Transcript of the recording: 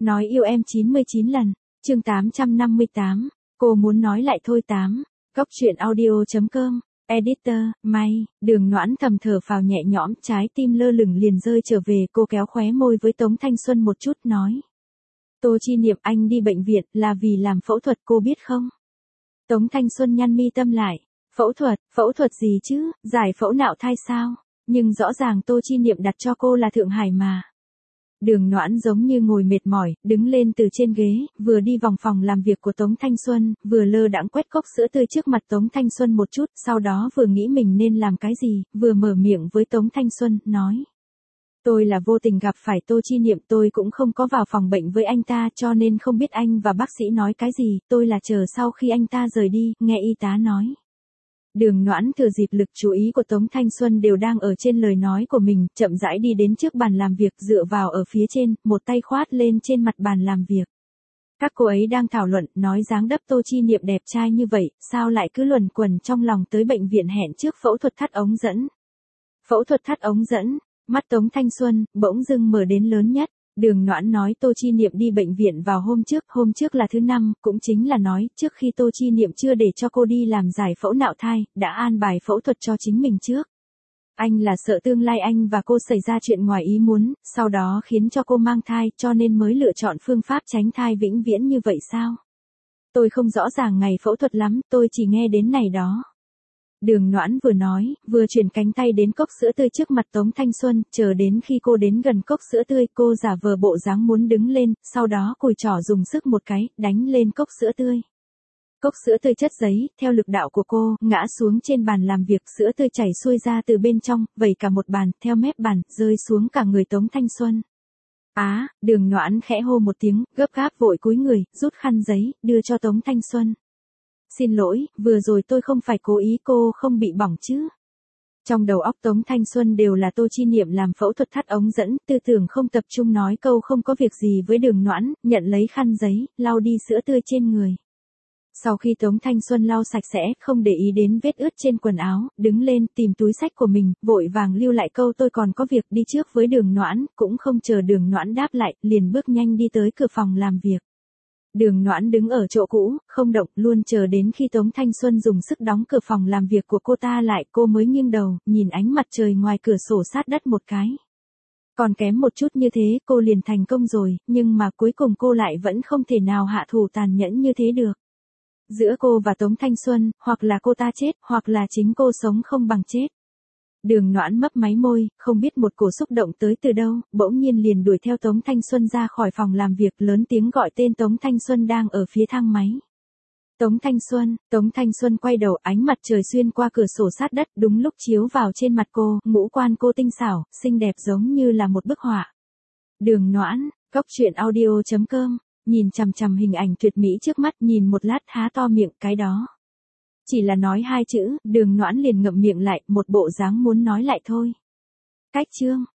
Nói yêu em 99 lần. Chương 858. Cô muốn nói lại thôi 8. Góc truyện audio.com. Editor, May. Đường Noãn thầm thở phào nhẹ nhõm, trái tim lơ lửng liền rơi trở về, cô kéo khóe môi với Tống Thanh Xuân một chút nói. Tô Chi Niệm, anh đi bệnh viện là vì làm phẫu thuật, cô biết không? Tống Thanh Xuân nhăn mi tâm lại. Phẫu thuật gì chứ, giải phẫu nạo thai sao? Nhưng rõ ràng Tô Chi Niệm đặt cho cô là Thượng Hải mà. Đường Noãn giống như ngồi mệt mỏi, đứng lên từ trên ghế, vừa đi vòng phòng làm việc của Tống Thanh Xuân, vừa lơ đãng quét cốc sữa tươi trước mặt Tống Thanh Xuân một chút, sau đó vừa nghĩ mình nên làm cái gì, vừa mở miệng với Tống Thanh Xuân, nói. Tôi là vô tình gặp phải Tô Chi Niệm, tôi cũng không có vào phòng bệnh với anh ta cho nên không biết anh và bác sĩ nói cái gì, tôi là chờ sau khi anh ta rời đi, nghe y tá nói. Đường Noãn thừa dịp lực chú ý của Tống Thanh Xuân đều đang ở trên lời nói của mình, chậm rãi đi đến trước bàn làm việc, dựa vào ở phía trên, một tay khoát lên trên mặt bàn làm việc. Các cô ấy đang thảo luận, nói dáng dấp Tô Chi Niệm đẹp trai như vậy, sao lại cứ luẩn quẩn trong lòng tới bệnh viện hẹn trước phẫu thuật thắt ống dẫn. Phẫu thuật thắt ống dẫn, mắt Tống Thanh Xuân bỗng dưng mở đến lớn nhất. Đường Noãn nói Tô Chi Niệm đi bệnh viện vào hôm trước là thứ năm, cũng chính là nói, trước khi Tô Chi Niệm chưa để cho cô đi làm giải phẫu nạo thai, đã an bài phẫu thuật cho chính mình trước. Anh là sợ tương lai anh và cô xảy ra chuyện ngoài ý muốn, sau đó khiến cho cô mang thai, cho nên mới lựa chọn phương pháp tránh thai vĩnh viễn như vậy sao? Tôi không rõ ràng ngày phẫu thuật lắm, tôi chỉ nghe đến này đó. Đường Noãn vừa nói, vừa chuyển cánh tay đến cốc sữa tươi trước mặt Tống Thanh Xuân, chờ đến khi cô đến gần cốc sữa tươi, cô giả vờ bộ dáng muốn đứng lên, sau đó cùi trỏ dùng sức một cái, đánh lên cốc sữa tươi. Cốc sữa tươi chất giấy, theo lực đạo của cô, ngã xuống trên bàn làm việc, sữa tươi chảy xuôi ra từ bên trong, vẩy cả một bàn, theo mép bàn, rơi xuống cả người Tống Thanh Xuân. Đường Noãn khẽ hô một tiếng, gấp gáp vội cúi người, rút khăn giấy, đưa cho Tống Thanh Xuân. Xin lỗi, vừa rồi tôi không phải cố ý, cô không bị bỏng chứ. Trong đầu óc Tống Thanh Xuân đều là Tô Chi Niệm làm phẫu thuật thắt ống dẫn, tư tưởng không tập trung nói câu không có việc gì với Đường Noãn, nhận lấy khăn giấy, lau đi sữa tươi trên người. Sau khi Tống Thanh Xuân lau sạch sẽ, không để ý đến vết ướt trên quần áo, đứng lên tìm túi xách của mình, vội vàng lưu lại câu tôi còn có việc, đi trước với Đường Noãn, cũng không chờ Đường Noãn đáp lại, liền bước nhanh đi tới cửa phòng làm việc. Đường Noãn đứng ở chỗ cũ, không động, luôn chờ đến khi Tống Thanh Xuân dùng sức đóng cửa phòng làm việc của cô ta lại, cô mới nghiêng đầu, nhìn ánh mặt trời ngoài cửa sổ sát đất một cái. Còn kém một chút như thế, cô liền thành công rồi, nhưng mà cuối cùng cô lại vẫn không thể nào hạ thủ tàn nhẫn như thế được. Giữa cô và Tống Thanh Xuân, hoặc là cô ta chết, hoặc là chính cô sống không bằng chết. Đường Noãn mấp máy môi, không biết một cổ xúc động tới từ đâu, bỗng nhiên liền đuổi theo Tống Thanh Xuân ra khỏi phòng làm việc, lớn tiếng gọi tên Tống Thanh Xuân đang ở phía thang máy. Tống Thanh Xuân quay đầu, ánh mặt trời xuyên qua cửa sổ sát đất, đúng lúc chiếu vào trên mặt cô, ngũ quan cô tinh xảo, xinh đẹp giống như là một bức họa. Đường Noãn, góc truyện audio.com, nhìn chằm chằm hình ảnh tuyệt mỹ trước mắt, nhìn một lát há to miệng, cái đó. Chỉ là nói hai chữ, Đường Noãn liền ngậm miệng lại, một bộ dáng muốn nói lại thôi. Cách chương.